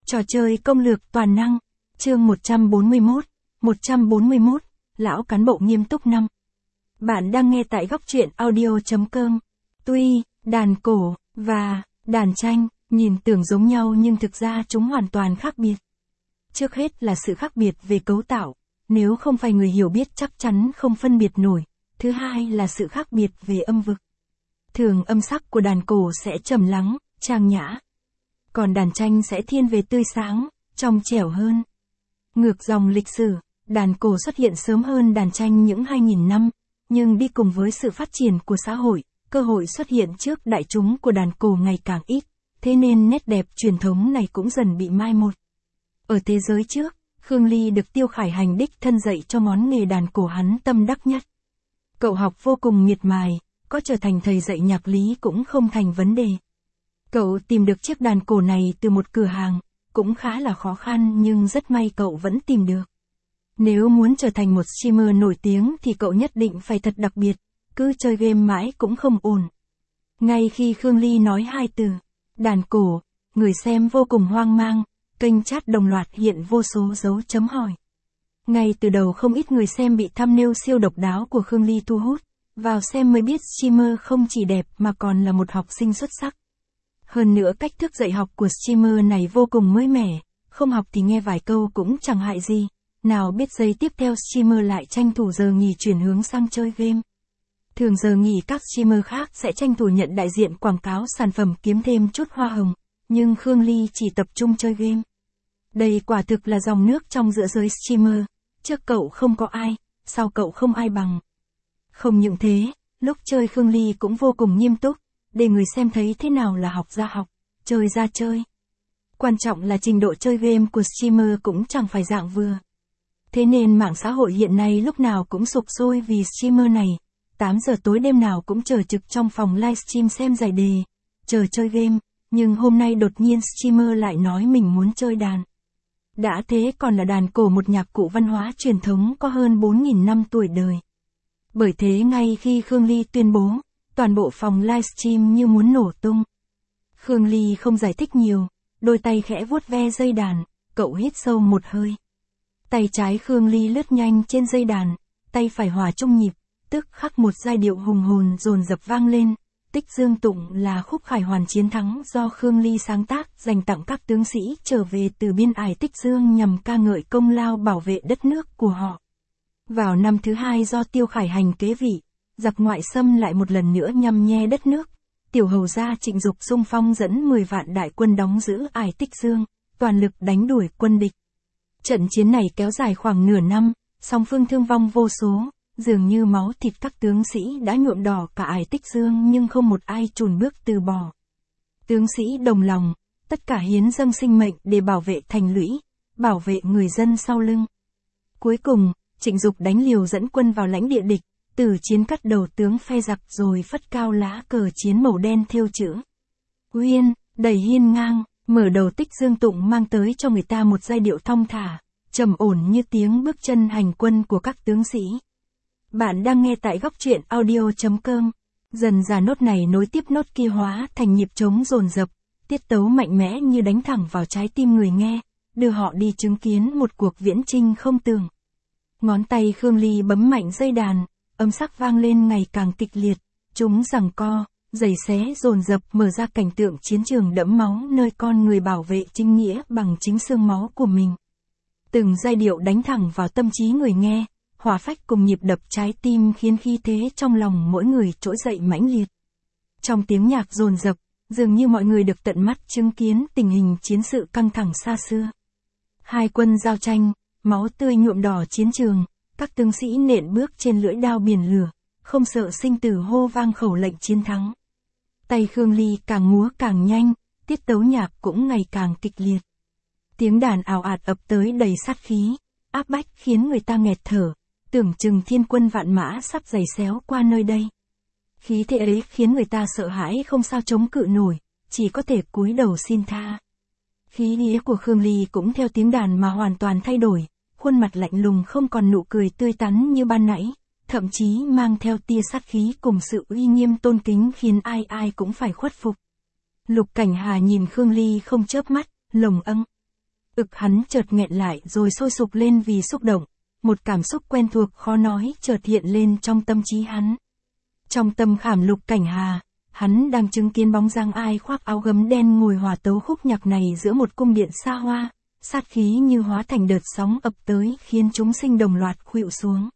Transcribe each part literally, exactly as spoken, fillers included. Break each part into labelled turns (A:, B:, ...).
A: Trò chơi công lược toàn năng, chương một trăm bốn mươi mốt, một trăm bốn mươi mốt, lão cán bộ nghiêm túc năm. Bạn đang nghe tại góc truyện audio chấm com. Tuy, đàn cổ, và, đàn tranh, nhìn tưởng giống nhau nhưng thực ra chúng hoàn toàn khác biệt. Trước hết là sự khác biệt về cấu tạo, nếu không phải người hiểu biết chắc chắn không phân biệt nổi. Thứ hai là sự khác biệt về âm vực. Thường âm sắc của đàn cổ sẽ trầm lắng, trang nhã. Còn đàn tranh sẽ thiên về tươi sáng, trong trẻo hơn. Ngược dòng lịch sử, đàn cổ xuất hiện sớm hơn đàn tranh những hai nghìn năm, nhưng đi cùng với sự phát triển của xã hội, cơ hội xuất hiện trước đại chúng của đàn cổ ngày càng ít, thế nên nét đẹp truyền thống này cũng dần bị mai một. Ở thế giới trước, Khương Ly được Tiêu Khải Hành đích thân dạy cho ngón nghề đàn cổ hắn tâm đắc nhất. Cậu học vô cùng miệt mài, có trở thành thầy dạy nhạc lý cũng không thành vấn đề. Cậu tìm được chiếc đàn cổ này từ một cửa hàng, cũng khá là khó khăn nhưng rất may cậu vẫn tìm được. Nếu muốn trở thành một streamer nổi tiếng thì cậu nhất định phải thật đặc biệt, cứ chơi game mãi cũng không ổn. Ngay khi Khương Ly nói hai từ, đàn cổ, người xem vô cùng hoang mang, kênh chat đồng loạt hiện vô số dấu chấm hỏi. Ngay từ đầu không ít người xem bị thumbnail siêu độc đáo của Khương Ly thu hút, vào xem mới biết streamer không chỉ đẹp mà còn là một học sinh xuất sắc. Hơn nữa cách thức dạy học của streamer này vô cùng mới mẻ, không học thì nghe vài câu cũng chẳng hại gì, nào biết giây tiếp theo streamer lại tranh thủ giờ nghỉ chuyển hướng sang chơi game. Thường giờ nghỉ các streamer khác sẽ tranh thủ nhận đại diện quảng cáo sản phẩm kiếm thêm chút hoa hồng, nhưng Khương Ly chỉ tập trung chơi game. Đây quả thực là dòng nước trong giữa giới streamer, trước cậu không có ai, sau cậu không ai bằng. Không những thế, lúc chơi Khương Ly cũng vô cùng nghiêm túc, để người xem thấy thế nào là học ra học, chơi ra chơi. Quan trọng là trình độ chơi game của streamer cũng chẳng phải dạng vừa. Thế nên mạng xã hội hiện nay lúc nào cũng sục sôi vì streamer này, tám giờ tối đêm nào cũng chờ trực trong phòng livestream xem giải đề, chờ chơi game, nhưng hôm nay đột nhiên streamer lại nói mình muốn chơi đàn. Đã thế còn là đàn cổ, một nhạc cụ văn hóa truyền thống có hơn bốn nghìn năm tuổi đời. Bởi thế ngay khi Khương Ly tuyên bố, toàn bộ phòng livestream như muốn nổ tung. Khương Ly không giải thích nhiều, đôi tay khẽ vuốt ve dây đàn, cậu hít sâu một hơi. Tay trái Khương Ly lướt nhanh trên dây đàn, tay phải hòa chung nhịp, tức khắc một giai điệu hùng hồn dồn dập vang lên. Tích Dương Tụng là khúc khải hoàn chiến thắng do Khương Ly sáng tác dành tặng các tướng sĩ trở về từ biên ải Tích Dương nhằm ca ngợi công lao bảo vệ đất nước của họ. Vào năm thứ hai do Tiêu Khải Hành kế vị, giặc ngoại xâm lại một lần nữa nhằm nhe đất nước. Tiểu hầu gia Trịnh Dục xung phong dẫn mười vạn đại quân đóng giữ ải Tích Dương, toàn lực đánh đuổi quân địch. Trận chiến này kéo dài khoảng nửa năm, song phương thương vong vô số, dường như máu thịt các tướng sĩ đã nhuộm đỏ cả ải Tích Dương nhưng không một ai chùn bước từ bỏ. Tướng sĩ đồng lòng, tất cả hiến dâng sinh mệnh để bảo vệ thành lũy, bảo vệ người dân sau lưng. Cuối cùng, Trịnh Dục đánh liều dẫn quân vào lãnh địa địch, từ chiến cắt đầu tướng phe giặc rồi phất cao lá cờ chiến màu đen thêu chữ Uyên, đầy hiên ngang, mở đầu. Tích Dương Tụng mang tới cho người ta một giai điệu thong thả, trầm ổn như tiếng bước chân hành quân của các tướng sĩ. Bạn đang nghe tại góc truyện audio chấm com. Dần dà nốt này nối tiếp nốt kia hóa thành nhịp trống dồn dập, tiết tấu mạnh mẽ như đánh thẳng vào trái tim người nghe, đưa họ đi chứng kiến một cuộc viễn chinh không tưởng. Ngón tay Khương Ly bấm mạnh dây đàn, âm sắc vang lên ngày càng kịch liệt, chúng giằng co, giày xé dồn dập mở ra cảnh tượng chiến trường đẫm máu nơi con người bảo vệ chính nghĩa bằng chính xương máu của mình. Từng giai điệu đánh thẳng vào tâm trí người nghe, hòa phách cùng nhịp đập trái tim khiến khí thế trong lòng mỗi người trỗi dậy mãnh liệt. Trong tiếng nhạc dồn dập, dường như mọi người được tận mắt chứng kiến tình hình chiến sự căng thẳng xa xưa. Hai quân giao tranh, máu tươi nhuộm đỏ chiến trường, các tướng sĩ nện bước trên lưỡi đao biển lửa, không sợ sinh tử hô vang khẩu lệnh chiến thắng. Tay Khương Ly càng múa càng nhanh, tiết tấu nhạc cũng ngày càng kịch liệt. Tiếng đàn ào ạt ập tới đầy sát khí, áp bách khiến người ta nghẹt thở, tưởng chừng thiên quân vạn mã sắp giày xéo qua nơi đây. Khí thế ấy khiến người ta sợ hãi không sao chống cự nổi, chỉ có thể cúi đầu xin tha. Khí nghĩa của Khương Ly cũng theo tiếng đàn mà hoàn toàn thay đổi, khuôn mặt lạnh lùng không còn nụ cười tươi tắn như ban nãy, thậm chí mang theo tia sát khí cùng sự uy nghiêm tôn kính khiến ai ai cũng phải khuất phục. Lục Cảnh Hà nhìn Khương Ly không chớp mắt, lồng âng. Ực hắn chợt nghẹn lại rồi sôi sục lên vì xúc động, một cảm xúc quen thuộc khó nói chợt hiện lên trong tâm trí hắn. Trong tâm khảm Lục Cảnh Hà, hắn đang chứng kiến bóng dáng ai khoác áo gấm đen ngồi hòa tấu khúc nhạc này giữa một cung điện xa hoa, sát khí như hóa thành đợt sóng ập tới khiến chúng sinh đồng loạt khuỵu xuống.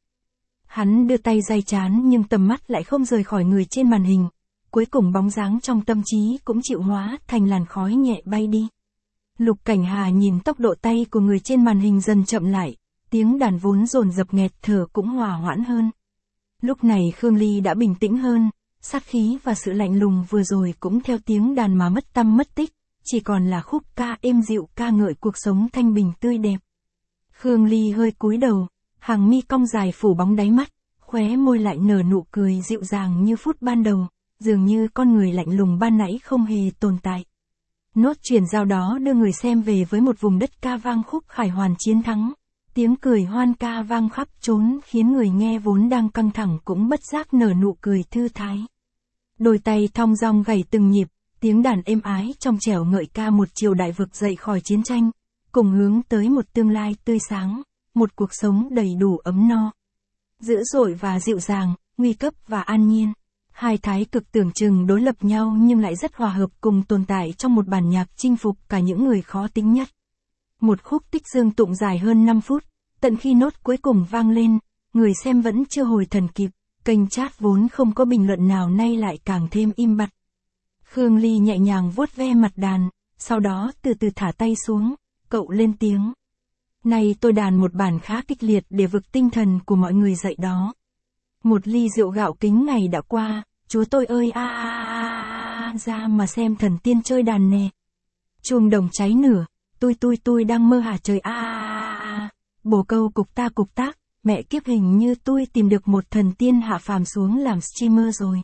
A: Hắn đưa tay day chán nhưng tầm mắt lại không rời khỏi người trên màn hình, cuối cùng bóng dáng trong tâm trí cũng chịu hóa thành làn khói nhẹ bay đi. Lục Cảnh Hà nhìn tốc độ tay của người trên màn hình dần chậm lại, tiếng đàn vốn dồn dập nghẹt thở cũng hòa hoãn hơn. Lúc này Khương Ly đã bình tĩnh hơn, sát khí và sự lạnh lùng vừa rồi cũng theo tiếng đàn mà mất tăm mất tích, chỉ còn là khúc ca êm dịu ca ngợi cuộc sống thanh bình tươi đẹp. Khương Ly hơi cúi đầu, hàng mi cong dài phủ bóng đáy mắt, khóe môi lại nở nụ cười dịu dàng như phút ban đầu, dường như con người lạnh lùng ban nãy không hề tồn tại. Nốt chuyển giao đó đưa người xem về với một vùng đất ca vang khúc khải hoàn chiến thắng. Tiếng cười hoan ca vang khắp trốn khiến người nghe vốn đang căng thẳng cũng bất giác nở nụ cười thư thái. Đôi tay thong dong gảy từng nhịp, tiếng đàn êm ái trong trẻo ngợi ca một triều đại vực dậy khỏi chiến tranh, cùng hướng tới một tương lai tươi sáng, một cuộc sống đầy đủ ấm no. Dữ dội và dịu dàng, nguy cấp và an nhiên. Hai thái cực tưởng chừng đối lập nhau nhưng lại rất hòa hợp cùng tồn tại trong một bản nhạc chinh phục cả những người khó tính nhất. Một khúc tích dương tụng dài hơn năm phút, tận khi nốt cuối cùng vang lên, người xem vẫn chưa hồi thần kịp, kênh chat vốn không có bình luận nào nay lại càng thêm im bặt. Khương Ly nhẹ nhàng vuốt ve mặt đàn, sau đó từ từ thả tay xuống, cậu lên tiếng. Này tôi đàn một bản khá kịch liệt để vực tinh thần của mọi người dậy đó. Một ly rượu gạo kính ngày đã qua, chúa tôi ơi a a a a ra mà xem thần tiên chơi đàn nè. Chuông đồng cháy nửa, tôi tôi tôi đang mơ hà trời a a a. Bồ câu cục ta cục tác, mẹ kiếp hình như tôi tìm được một thần tiên hạ phàm xuống làm streamer rồi.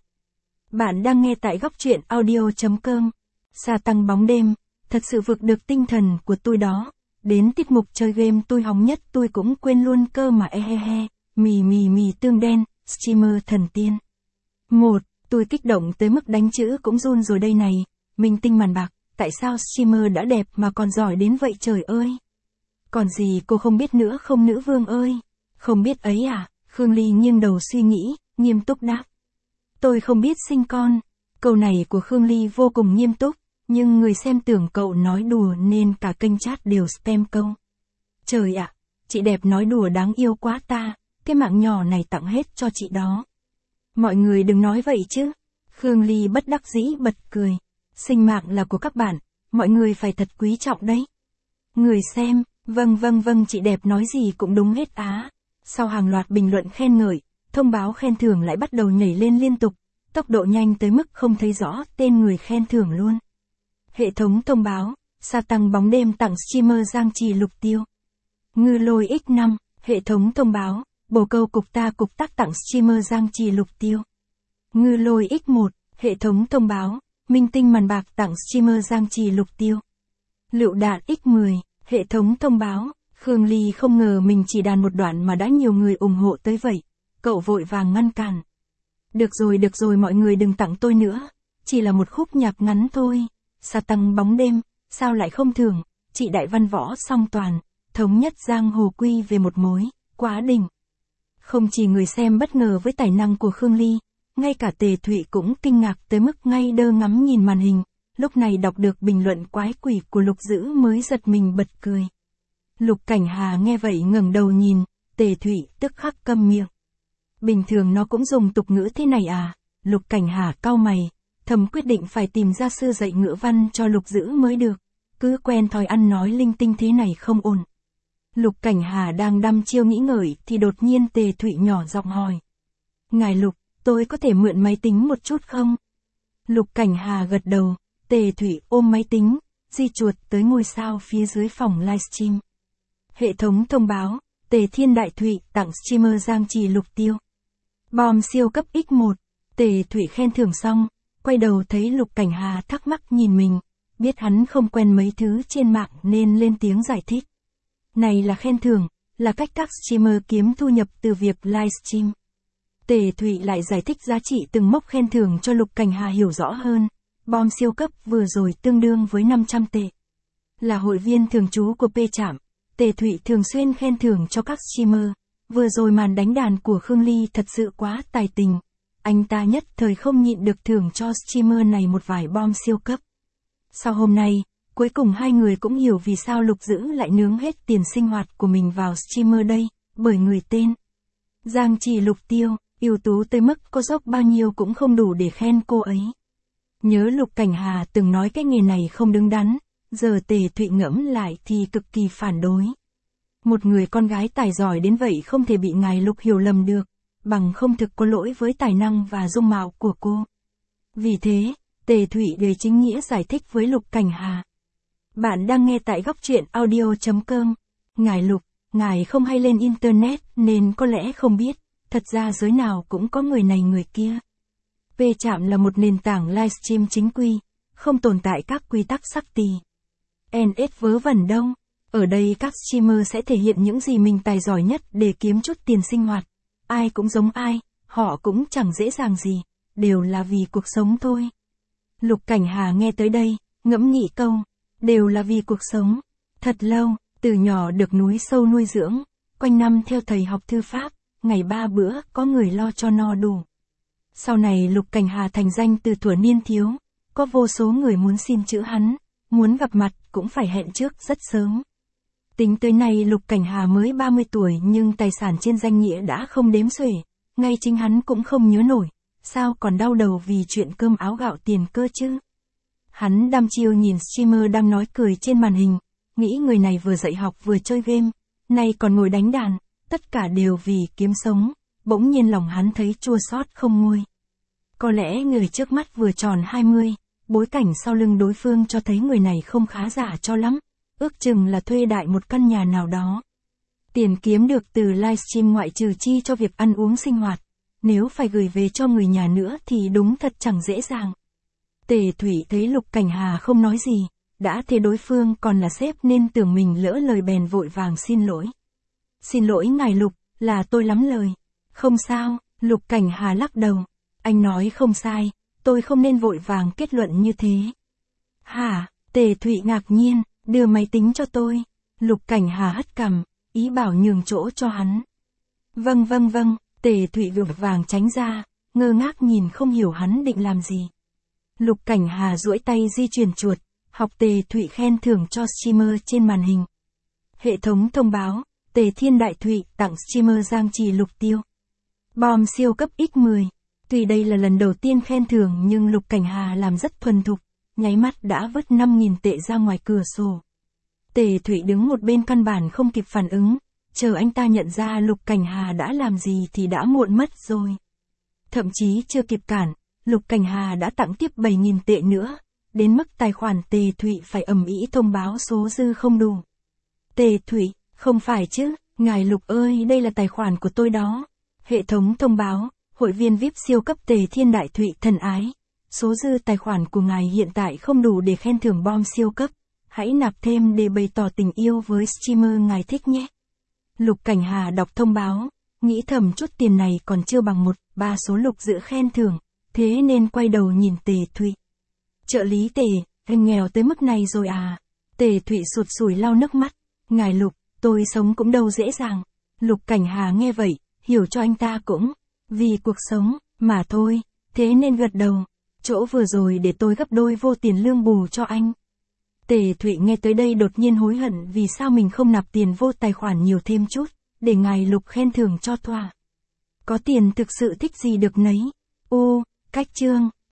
A: Bạn đang nghe tại góc truyện audio chấm com. Sa tăng bóng đêm, thật sự vực được tinh thần của tôi đó. Đến tiết mục chơi game tôi hóng nhất tôi cũng quên luôn cơ mà e he he. Mì mì mì tương đen, streamer thần tiên. Một, tôi kích động tới mức đánh chữ cũng run rồi đây này. Minh tinh màn bạc, tại sao streamer đã đẹp mà còn giỏi đến vậy trời ơi. Còn gì cô không biết nữa không nữ vương ơi? Không biết ấy à? Khương Ly nghiêng đầu suy nghĩ, nghiêm túc đáp. Tôi không biết sinh con. Câu này của Khương Ly vô cùng nghiêm túc, nhưng người xem tưởng cậu nói đùa nên cả kênh chat đều spam câu. Trời ạ, chị đẹp nói đùa đáng yêu quá ta, cái mạng nhỏ này tặng hết cho chị đó. Mọi người đừng nói vậy chứ. Khương Ly bất đắc dĩ bật cười. Sinh mạng là của các bạn, mọi người phải thật quý trọng đấy. Người xem, vâng vâng vâng chị đẹp nói gì cũng đúng hết á. Sau hàng loạt bình luận khen ngợi, thông báo khen thưởng lại bắt đầu nhảy lên liên tục, tốc độ nhanh tới mức không thấy rõ tên người khen thưởng luôn. Hệ thống thông báo, sa tăng bóng đêm tặng streamer Giang Trì Lục Tiêu. Ngư lôi x năm, hệ thống thông báo, bồ câu cục ta cục tác tặng streamer Giang Trì Lục Tiêu. Ngư lôi x một, hệ thống thông báo, minh tinh màn bạc tặng streamer Giang Trì Lục Tiêu. Lựu đạn x mười, hệ thống thông báo, Khương Ly không ngờ mình chỉ đàn một đoạn mà đã nhiều người ủng hộ tới vậy. Cậu vội vàng ngăn cản. Được rồi được rồi mọi người đừng tặng tôi nữa, chỉ là một khúc nhạc ngắn thôi. Sa tăng bóng đêm, sao lại không thưởng, chị đại văn võ song toàn, thống nhất giang hồ quy về một mối, quá đỉnh. Không chỉ người xem bất ngờ với tài năng của Khương Ly, ngay cả Tề Thụy cũng kinh ngạc tới mức ngay đơ ngắm nhìn màn hình, lúc này đọc được bình luận quái quỷ của Lục Dữ mới giật mình bật cười. Lục Cảnh Hà nghe vậy ngẩng đầu nhìn, Tề Thụy tức khắc câm miệng. Bình thường nó cũng dùng tục ngữ thế này à? Lục Cảnh Hà cau mày, thầm quyết định phải tìm gia sư dạy ngữ văn cho Lục Dữ mới được, cứ quen thói ăn nói linh tinh thế này không ổn. Lục Cảnh Hà đang đăm chiêu nghĩ ngợi thì đột nhiên Tề Thụy nhỏ giọng hỏi. Ngài Lục, tôi có thể mượn máy tính một chút không? Lục Cảnh Hà gật đầu, Tề Thụy ôm máy tính, di chuột tới ngôi sao phía dưới phòng livestream. Hệ thống thông báo, Tề Thiên Đại Thụy tặng streamer Giang Trì Lục Tiêu. Bom siêu cấp x một, Tề Thụy khen thưởng xong, quay đầu thấy Lục Cảnh Hà thắc mắc nhìn mình, biết hắn không quen mấy thứ trên mạng nên lên tiếng giải thích. Này là khen thưởng, là cách các streamer kiếm thu nhập từ việc livestream. Tề Thụy lại giải thích giá trị từng mốc khen thưởng cho Lục Cảnh Hà hiểu rõ hơn. Bom siêu cấp vừa rồi tương đương với năm trăm tệ. Là hội viên thường trú của P Trạm, Tề Thụy thường xuyên khen thưởng cho các streamer. Vừa rồi màn đánh đàn của Khương Ly thật sự quá tài tình. Anh ta nhất thời không nhịn được thưởng cho streamer này một vài bom siêu cấp. Sau hôm nay, cuối cùng hai người cũng hiểu vì sao Lục Dữ lại nướng hết tiền sinh hoạt của mình vào streamer đây, bởi người tên Giang Trì Lục Tiêu, ưu tú tới mức có dốc bao nhiêu cũng không đủ để khen cô ấy. Nhớ Lục Cảnh Hà từng nói cái nghề này không đứng đắn, giờ Tề Thụy ngẫm lại thì cực kỳ phản đối. Một người con gái tài giỏi đến vậy không thể bị ngài Lục hiểu lầm được, bằng không thực có lỗi với tài năng và dung mạo của cô. Vì thế, Tề Thụy đầy chính nghĩa giải thích với Lục Cảnh Hà. Bạn đang nghe tại góc truyện audio chấm com. Ngài Lục, ngài không hay lên internet nên có lẽ không biết, thật ra giới nào cũng có người này người kia. P Trạm là một nền tảng livestream chính quy, không tồn tại các quy tắc sắc tì. en ét vớ vẩn đâu. Ở đây các streamer sẽ thể hiện những gì mình tài giỏi nhất để kiếm chút tiền sinh hoạt. Ai cũng giống ai, họ cũng chẳng dễ dàng gì, đều là vì cuộc sống thôi. Lục Cảnh Hà nghe tới đây, ngẫm nghĩ câu, đều là vì cuộc sống. Thật lâu, từ nhỏ được núi sâu nuôi dưỡng, quanh năm theo thầy học thư pháp, ngày ba bữa có người lo cho no đủ. Sau này Lục Cảnh Hà thành danh từ thuở niên thiếu, có vô số người muốn xin chữ hắn, muốn gặp mặt cũng phải hẹn trước rất sớm. Tính tới nay Lục Cảnh Hà mới ba mươi tuổi nhưng tài sản trên danh nghĩa đã không đếm xuể, ngay chính hắn cũng không nhớ nổi, sao còn đau đầu vì chuyện cơm áo gạo tiền cơ chứ. Hắn đăm chiêu nhìn streamer đang nói cười trên màn hình, nghĩ người này vừa dạy học vừa chơi game, nay còn ngồi đánh đàn, tất cả đều vì kiếm sống, bỗng nhiên lòng hắn thấy chua xót không nguôi. Có lẽ người trước mắt vừa tròn hai mươi, bối cảnh sau lưng đối phương cho thấy người này không khá giả cho lắm, ước chừng là thuê đại một căn nhà nào đó. Tiền kiếm được từ livestream ngoại trừ chi cho việc ăn uống sinh hoạt, nếu phải gửi về cho người nhà nữa thì đúng thật chẳng dễ dàng. Tề Thụy thấy Lục Cảnh Hà không nói gì, đã thế đối phương còn là sếp nên tưởng mình lỡ lời bèn vội vàng xin lỗi. Xin lỗi ngài Lục, là tôi lắm lời. Không sao, Lục Cảnh Hà lắc đầu. Anh nói không sai, tôi không nên vội vàng kết luận như thế. Hả? Tề Thụy ngạc nhiên, đưa máy tính cho tôi. Lục Cảnh Hà hất cằm, ý bảo nhường chỗ cho hắn. Vâng vâng vâng, Tề Thụy vội vàng tránh ra, ngơ ngác nhìn không hiểu hắn định làm gì. Lục Cảnh Hà duỗi tay di chuyển chuột, học Tề Thụy khen thưởng cho streamer trên màn hình. Hệ thống thông báo, Tề Thiên Đại Thụy tặng streamer Giang Trì Lục Tiêu bom siêu cấp nhân mười. Tuy đây là lần đầu tiên khen thưởng nhưng Lục Cảnh Hà làm rất thuần thục, nháy mắt đã vứt năm nghìn tệ ra ngoài cửa sổ. Tề Thụy đứng một bên căn bản không kịp phản ứng, chờ anh ta nhận ra Lục Cảnh Hà đã làm gì thì đã muộn mất rồi. Thậm chí chưa kịp cản, Lục Cảnh Hà đã tặng tiếp bảy nghìn tệ nữa, đến mức tài khoản Tề Thụy phải ầm ĩ thông báo số dư không đủ. Tề Thụy, không phải chứ, ngài Lục ơi, đây là tài khoản của tôi đó. Hệ thống thông báo, hội viên vi ai pi siêu cấp Tề Thiên Đại Thụy thân ái. Số dư tài khoản của ngài hiện tại không đủ để khen thưởng bom siêu cấp. Hãy nạp thêm để bày tỏ tình yêu với streamer ngài thích nhé. Lục Cảnh Hà đọc thông báo, nghĩ thầm chút tiền này còn chưa bằng một ba số Lục Dữ khen thưởng, thế nên quay đầu nhìn Tề Thụy. Trợ lý Tề, anh nghèo tới mức này rồi à? Tề Thụy sụt sùi lau nước mắt. Ngài Lục, tôi sống cũng đâu dễ dàng. Lục Cảnh Hà nghe vậy, hiểu cho anh ta cũng vì cuộc sống mà thôi, thế nên gật đầu. Chỗ vừa rồi để tôi gấp đôi vô tiền lương bù cho anh. Tề Thụy nghe tới đây đột nhiên hối hận vì sao mình không nạp tiền vô tài khoản nhiều thêm chút, để ngài Lục khen thưởng cho thỏa. Có tiền thực sự thích gì được nấy. Ô, cách chương.